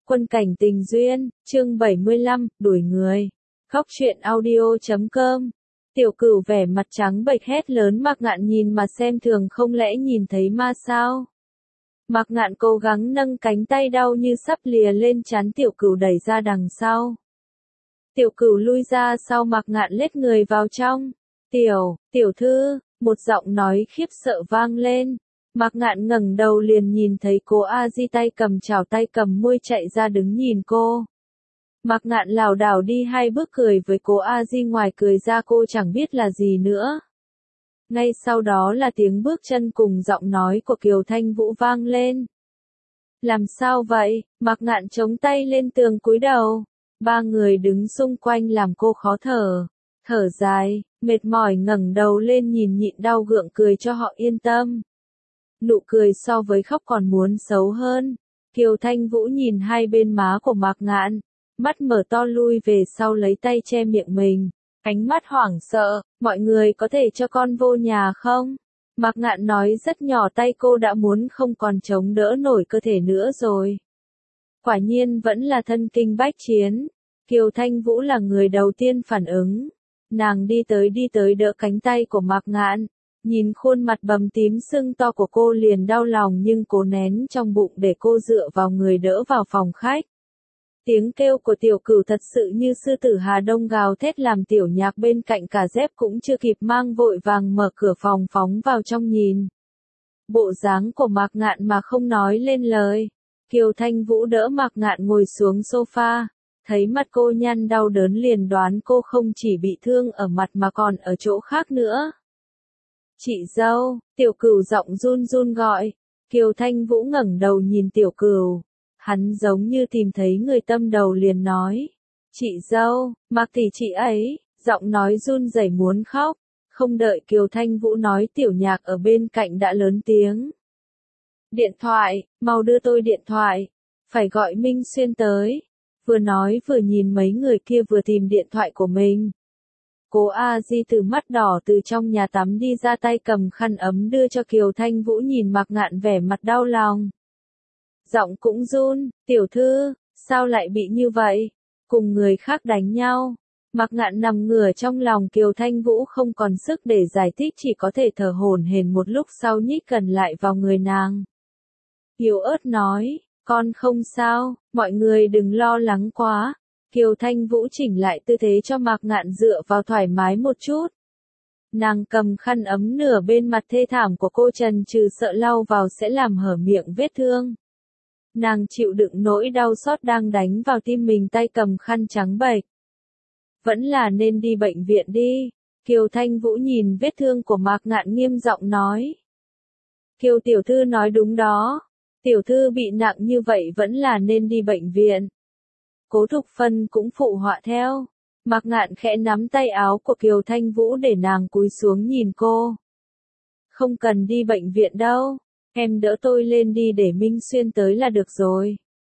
Quân cảnh tình duyên, chương 75, đuổi người. Khóc chuyện audio.com. Tiểu Cửu vẻ mặt trắng bệch hét lớn Mạc Ngạn nhìn mà xem thường không lẽ nhìn thấy ma sao. Mạc Ngạn cố gắng nâng cánh tay đau như sắp lìa lên trán Tiểu Cửu đẩy ra đằng sau. Tiểu Cửu lui ra sau Mạc Ngạn lết người vào trong. Tiểu thư, một giọng nói khiếp sợ vang lên. Mạc Ngạn ngẩng đầu liền nhìn thấy cô A Di tay cầm chảo tay cầm muôi chạy ra đứng nhìn cô. Mạc Ngạn lảo đảo đi hai bước cười với cô A Di, ngoài cười ra cô chẳng biết là gì nữa. Ngay sau đó là tiếng bước chân cùng giọng nói của Kiều Thanh Vũ vang lên. Làm sao vậy? Mạc Ngạn chống tay lên tường cúi đầu. Ba người đứng xung quanh làm cô khó thở. Thở dài, mệt mỏi ngẩng đầu lên nhìn nhịn đau gượng cười cho họ yên tâm. Nụ cười so với khóc còn muốn xấu hơn. Kiều Thanh Vũ nhìn hai bên má của Mạc Ngạn, mắt mở to lui về sau lấy tay che miệng mình, ánh mắt hoảng sợ, mọi người có thể cho con vô nhà không? Mạc Ngạn nói rất nhỏ, tay cô đã muốn không còn chống đỡ nổi cơ thể nữa rồi. Quả nhiên vẫn là thân kinh bách chiến. Kiều Thanh Vũ là người đầu tiên phản ứng. Nàng đi tới đỡ cánh tay của Mạc Ngạn. Nhìn khuôn mặt bầm tím sưng to của cô liền đau lòng nhưng cố nén trong bụng để cô dựa vào người đỡ vào phòng khách. Tiếng kêu của Tiểu Cửu thật sự như sư tử Hà Đông gào thét làm Tiểu Nhạc bên cạnh cả dép cũng chưa kịp mang vội vàng mở cửa phòng phóng vào trong nhìn. Bộ dáng của Mạc Ngạn mà không nói lên lời. Kiều Thanh Vũ đỡ Mạc Ngạn ngồi xuống sofa. Thấy mặt cô nhăn đau đớn liền đoán cô không chỉ bị thương ở mặt mà còn ở chỗ khác nữa. Chị dâu, Tiểu Cửu giọng run run gọi. Kiều Thanh Vũ ngẩng đầu nhìn Tiểu Cửu. Hắn giống như tìm thấy người tâm đầu liền nói. Chị dâu, Mạc tỷ chị ấy, giọng nói run rẩy muốn khóc. Không đợi Kiều Thanh Vũ nói Tiểu Nhạc ở bên cạnh đã lớn tiếng. Điện thoại, mau đưa tôi điện thoại. Phải gọi Minh Xuyên tới. Vừa nói vừa nhìn mấy người kia vừa tìm điện thoại của mình. Cô A Di từ mắt đỏ từ trong nhà tắm đi ra, tay cầm khăn ấm đưa cho Kiều Thanh Vũ nhìn Mạc Ngạn vẻ mặt đau lòng. Giọng cũng run, tiểu thư, sao lại bị như vậy? Cùng người khác đánh nhau. Mạc Ngạn nằm ngửa trong lòng Kiều Thanh Vũ không còn sức để giải thích, chỉ có thể thở hổn hển một lúc sau nhích gần lại vào người nàng. Yếu ớt nói, con không sao, mọi người đừng lo lắng quá. Kiều Thanh Vũ chỉnh lại tư thế cho Mạc Ngạn dựa vào thoải mái một chút. Nàng cầm khăn ấm nửa bên mặt thê thảm của cô trần trừ sợ lau vào sẽ làm hở miệng vết thương. Nàng chịu đựng nỗi đau xót đang đánh vào tim mình, tay cầm khăn trắng bệch. Vẫn là nên đi bệnh viện đi. Kiều Thanh Vũ nhìn vết thương của Mạc Ngạn nghiêm giọng nói. Kiều tiểu thư nói đúng đó. Tiểu thư bị nặng như vậy vẫn là nên đi bệnh viện. Cố Thục Phân cũng phụ họa theo. Mạc Ngạn khẽ nắm tay áo của Kiều Thanh Vũ để nàng cúi xuống nhìn cô. Không cần đi bệnh viện đâu. Em đỡ tôi lên đi để Minh Xuyên tới là được rồi.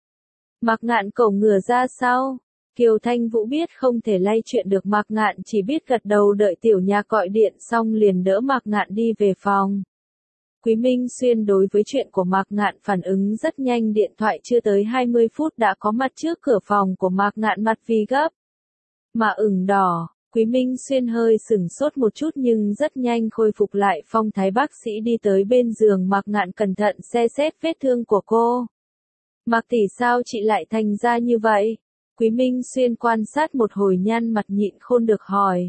Mạc Ngạn cổng ngửa ra sau. Kiều Thanh Vũ biết không thể lay chuyện được Mạc Ngạn, chỉ biết gật đầu đợi Tiểu Nhạc gọi điện xong liền đỡ Mạc Ngạn đi về phòng. Quý Minh Xuyên đối với chuyện của Mạc Ngạn phản ứng rất nhanh, điện thoại chưa tới 20 phút đã có mặt trước cửa phòng của Mạc Ngạn, mặt vì gấp mà ửng đỏ. Quý Minh Xuyên hơi sửng sốt một chút nhưng rất nhanh khôi phục lại phong thái. Bác sĩ đi tới bên giường Mạc Ngạn cẩn thận xe xét vết thương của cô. Mạc tỷ, sao chị lại thành ra như vậy? Quý Minh Xuyên quan sát một hồi nhăn mặt nhịn khôn được hỏi.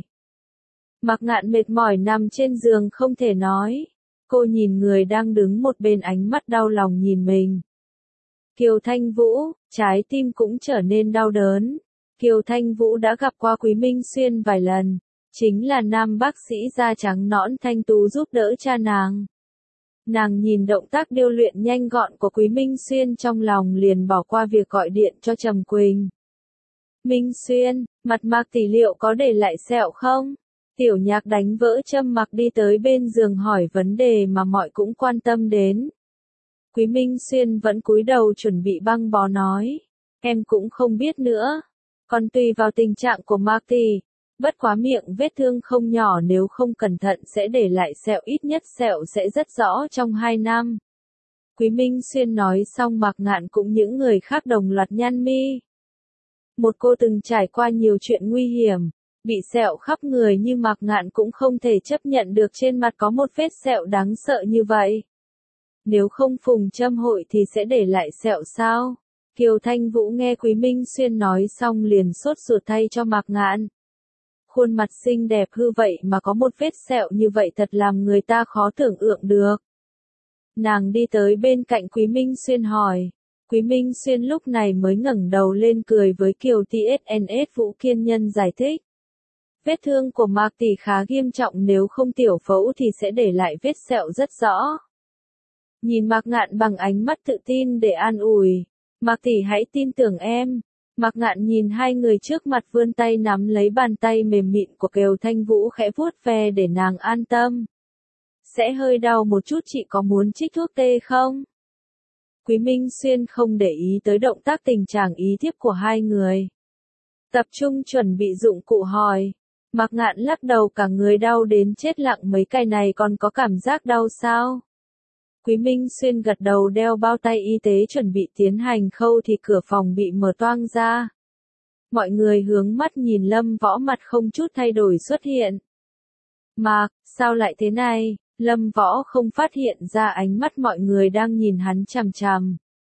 Mạc Ngạn mệt mỏi nằm trên giường không thể nói. Cô nhìn người đang đứng một bên, ánh mắt đau lòng nhìn mình. Kiều Thanh Vũ, trái tim cũng trở nên đau đớn. Kiều Thanh Vũ đã gặp qua Quý Minh Xuyên vài lần, chính là nam bác sĩ da trắng nõn thanh tú giúp đỡ cha nàng. Nàng nhìn động tác điêu luyện nhanh gọn của Quý Minh Xuyên trong lòng liền bỏ qua việc gọi điện cho Trầm Quỳnh. Minh Xuyên, mặt Mạc tỷ liệu có để lại sẹo không? Tiểu Nhạc đánh vỡ châm mặc đi tới bên giường hỏi vấn đề mà mọi cũng quan tâm đến. Quý Minh Xuyên vẫn cúi đầu chuẩn bị băng bó nói. Em cũng không biết nữa. Còn tùy vào tình trạng của Mạc tỷ. Bất quá miệng vết thương không nhỏ, nếu không cẩn thận sẽ để lại sẹo, ít nhất sẹo sẽ rất rõ trong 2 năm. Quý Minh Xuyên nói xong Mạc Ngạn cũng những người khác đồng loạt nhăn mi. Một cô từng trải qua nhiều chuyện nguy hiểm, bị sẹo khắp người như Mạc Ngạn cũng không thể chấp nhận được trên mặt có một vết sẹo đáng sợ như vậy. Nếu không phùng châm hội thì sẽ để lại sẹo sao? Kiều Thanh Vũ nghe Quý Minh Xuyên nói xong liền sốt ruột thay cho Mạc Ngạn. Khuôn mặt xinh đẹp hư vậy mà có một vết sẹo như vậy thật làm người ta khó tưởng tượng được. Nàng đi tới bên cạnh Quý Minh Xuyên hỏi. Quý Minh Xuyên lúc này mới ngẩng đầu lên cười với Kiều TSNS Vũ kiên nhân giải thích. Vết thương của Mạc tỷ khá nghiêm trọng, nếu không tiểu phẫu thì sẽ để lại vết sẹo rất rõ. Nhìn Mạc Ngạn bằng ánh mắt tự tin để an ủi. Mạc tỷ hãy tin tưởng em. Mạc Ngạn nhìn hai người trước mặt vươn tay nắm lấy bàn tay mềm mịn của Kiều Thanh Vũ khẽ vuốt ve để nàng an tâm. Sẽ hơi đau một chút, chị có muốn trích thuốc tê không? Quý Minh Xuyên không để ý tới động tác tình trạng ý thiếp của hai người. Tập trung chuẩn bị dụng cụ hỏi. Mạc Ngạn lắc đầu, cả người đau đến chết lặng, mấy cái này còn có cảm giác đau sao? Quý Minh Xuyên gật đầu đeo bao tay y tế chuẩn bị tiến hành khâu thì cửa phòng bị mở toang ra. Mọi người hướng mắt nhìn Lâm Võ mặt không chút thay đổi xuất hiện. Mạc, sao lại thế này? Lâm Võ không phát hiện ra ánh mắt mọi người đang nhìn hắn chằm chằm.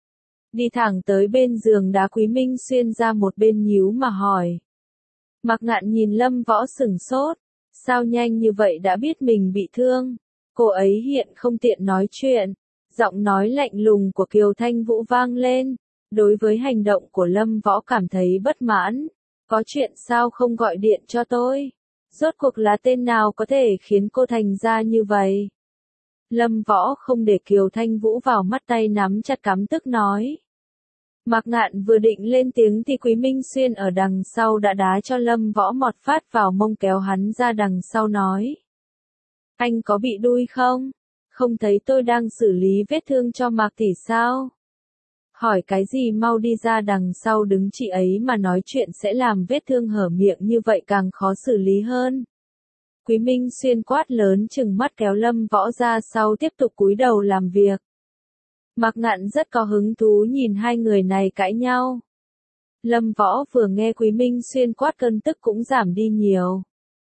Đi thẳng tới bên giường đá Quý Minh Xuyên ra một bên nhíu mà hỏi. Mạc Ngạn nhìn Lâm Võ sửng sốt. Sao nhanh như vậy đã biết mình bị thương? Cô ấy hiện không tiện nói chuyện. Giọng nói lạnh lùng của Kiều Thanh Vũ vang lên. Đối với hành động của Lâm Võ cảm thấy bất mãn. Có chuyện sao không gọi điện cho tôi? Rốt cuộc là tên nào có thể khiến cô thành ra như vậy? Lâm Võ không để Kiều Thanh Vũ vào mắt, tay nắm chặt cắm tức nói. Mạc Ngạn vừa định lên tiếng thì Quý Minh Xuyên ở đằng sau đã đá cho Lâm Võ một phát vào mông, kéo hắn ra đằng sau nói. Anh có bị đuôi không? Không thấy tôi đang xử lý vết thương cho Mạc tỷ sao? Hỏi cái gì, mau đi ra đằng sau đứng, chị ấy mà nói chuyện sẽ làm vết thương hở miệng như vậy càng khó xử lý hơn. Quý Minh Xuyên quát lớn chừng mắt kéo Lâm Võ ra sau, tiếp tục cúi đầu làm việc. Mạc Ngạn rất có hứng thú nhìn hai người này cãi nhau. Lâm Võ vừa nghe Quý Minh Xuyên quát cơn tức cũng giảm đi nhiều.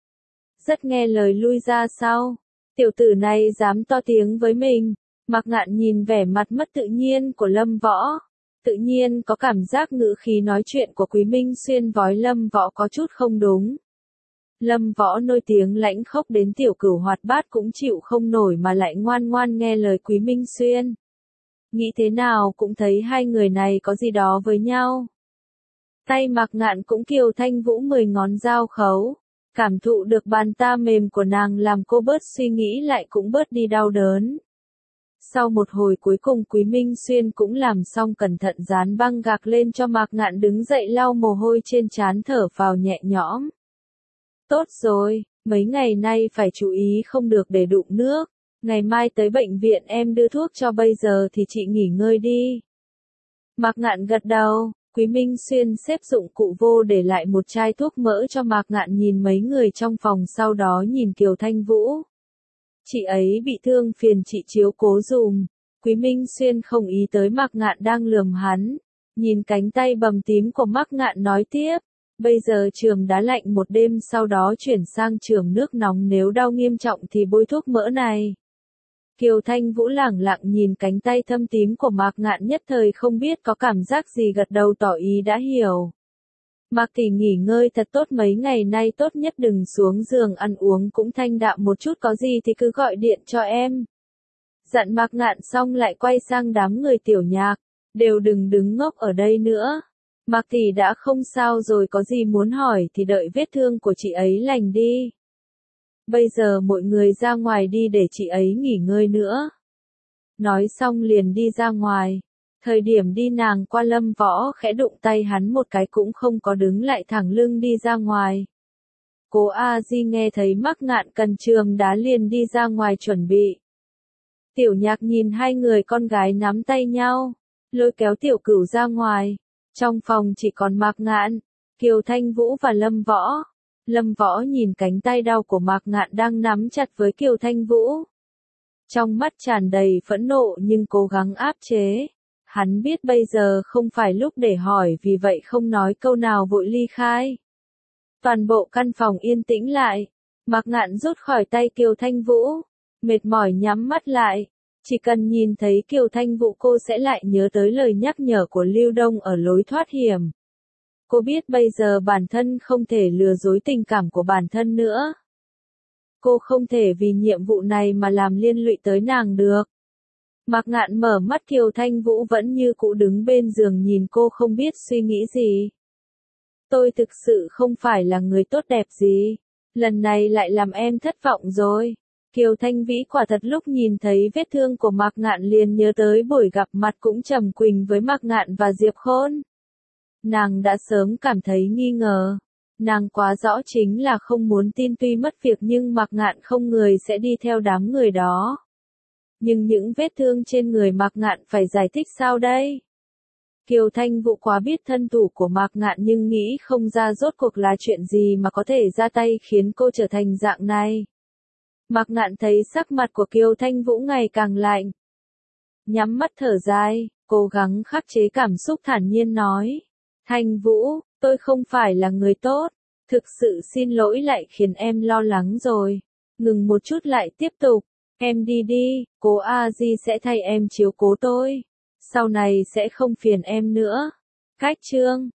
Rất nghe lời lui ra sau. Tiểu tử này dám to tiếng với mình. Mạc Ngạn nhìn vẻ mặt mất tự nhiên của Lâm Võ. Tự nhiên có cảm giác ngữ khí nói chuyện của Quý Minh Xuyên với Lâm Võ có chút không đúng. Lâm Võ nổi tiếng lãnh khốc đến tiểu cửu hoạt bát cũng chịu không nổi mà lại ngoan ngoan nghe lời Quý Minh Xuyên. Nghĩ thế nào cũng thấy hai người này có gì đó với nhau. Tay Mạc Ngạn cũng Kiều Thanh Vũ 10 ngón giao khấu. Cảm thụ được bàn ta mềm của nàng làm cô bớt suy nghĩ lại cũng bớt đi đau đớn. Sau một hồi cuối cùng Quý Minh Xuyên cũng làm xong, cẩn thận dán băng gạc lên cho Mạc Ngạn, đứng dậy lau mồ hôi trên trán, thở phào nhẹ nhõm. Tốt rồi, mấy ngày nay phải chú ý không được để đụng nước. Ngày mai tới bệnh viện em đưa thuốc cho, bây giờ thì chị nghỉ ngơi đi. Mạc Ngạn gật đầu. Quý Minh Xuyên xếp dụng cụ vô để lại một chai thuốc mỡ cho Mạc Ngạn, nhìn mấy người trong phòng, sau đó nhìn Kiều Thanh Vũ. Chị ấy bị thương, phiền chị chiếu cố dùm. Quý Minh Xuyên không ý tới Mạc Ngạn đang lườm hắn. Nhìn cánh tay bầm tím của Mạc Ngạn nói tiếp. Bây giờ chườm đá lạnh một đêm, sau đó chuyển sang chườm nước nóng, nếu đau nghiêm trọng thì bôi thuốc mỡ này. Kiều Thanh Vũ lẳng lặng nhìn cánh tay thâm tím của Mạc Ngạn, nhất thời không biết có cảm giác gì, gật đầu tỏ ý đã hiểu. Mạc tỷ nghỉ ngơi thật tốt, mấy ngày nay tốt nhất đừng xuống giường, ăn uống cũng thanh đạm một chút, có gì thì cứ gọi điện cho em. Dặn Mạc Ngạn xong lại quay sang đám người Tiểu Nhạc, đều đừng đứng ngốc ở đây nữa. Mạc tỷ đã không sao rồi, có gì muốn hỏi thì đợi vết thương của chị ấy lành đi. Bây giờ mọi người ra ngoài đi để chị ấy nghỉ ngơi nữa. Nói xong liền đi ra ngoài. Thời điểm đi nàng qua Lâm Võ khẽ đụng tay hắn một cái, cũng không có đứng lại, thẳng lưng đi ra ngoài. Cố A Di nghe thấy Mạc Ngạn cần chườm đá liền đi ra ngoài chuẩn bị. Tiểu Nhạc nhìn hai người con gái nắm tay nhau, lôi kéo Tiểu Cửu ra ngoài. Trong phòng chỉ còn Mạc Ngạn, Kiều Thanh Vũ và Lâm Võ. Lâm Võ nhìn cánh tay đau của Mạc Ngạn đang nắm chặt với Kiều Thanh Vũ. Trong mắt tràn đầy phẫn nộ nhưng cố gắng áp chế. Hắn biết bây giờ không phải lúc để hỏi vì vậy không nói câu nào vội ly khai. Toàn bộ căn phòng yên tĩnh lại. Mạc Ngạn rút khỏi tay Kiều Thanh Vũ. Mệt mỏi nhắm mắt lại. Chỉ cần nhìn thấy Kiều Thanh Vũ cô sẽ lại nhớ tới lời nhắc nhở của Lưu Đông ở lối thoát hiểm. Cô biết bây giờ bản thân không thể lừa dối tình cảm của bản thân nữa. Cô không thể vì nhiệm vụ này mà làm liên lụy tới nàng được. Mạc Ngạn mở mắt Kiều Thanh Vũ vẫn như cũ đứng bên giường nhìn cô không biết suy nghĩ gì. Tôi thực sự không phải là người tốt đẹp gì. Lần này lại làm em thất vọng rồi. Kiều Thanh Vĩ quả thật lúc nhìn thấy vết thương của Mạc Ngạn liền nhớ tới buổi gặp mặt cũng trầm quỳnh với Mạc Ngạn và Diệp Khôn. Nàng đã sớm cảm thấy nghi ngờ. Nàng quá rõ chính là không muốn tin tuy mất việc nhưng Mạc Ngạn không người sẽ đi theo đám người đó. Nhưng những vết thương trên người Mạc Ngạn phải giải thích sao đây? Kiều Thanh Vũ quá biết thân thủ của Mạc Ngạn nhưng nghĩ không ra rốt cuộc là chuyện gì mà có thể ra tay khiến cô trở thành dạng này. Mạc Ngạn thấy sắc mặt của Kiều Thanh Vũ ngày càng lạnh. Nhắm mắt thở dài, cố gắng khắc chế cảm xúc thản nhiên nói. Thanh Vũ, tôi không phải là người tốt. Thực sự xin lỗi lại khiến em lo lắng rồi. Ngừng một chút lại tiếp tục. Em đi đi, cô A Di sẽ thay em chiếu cố tôi. Sau này sẽ không phiền em nữa. Cách chương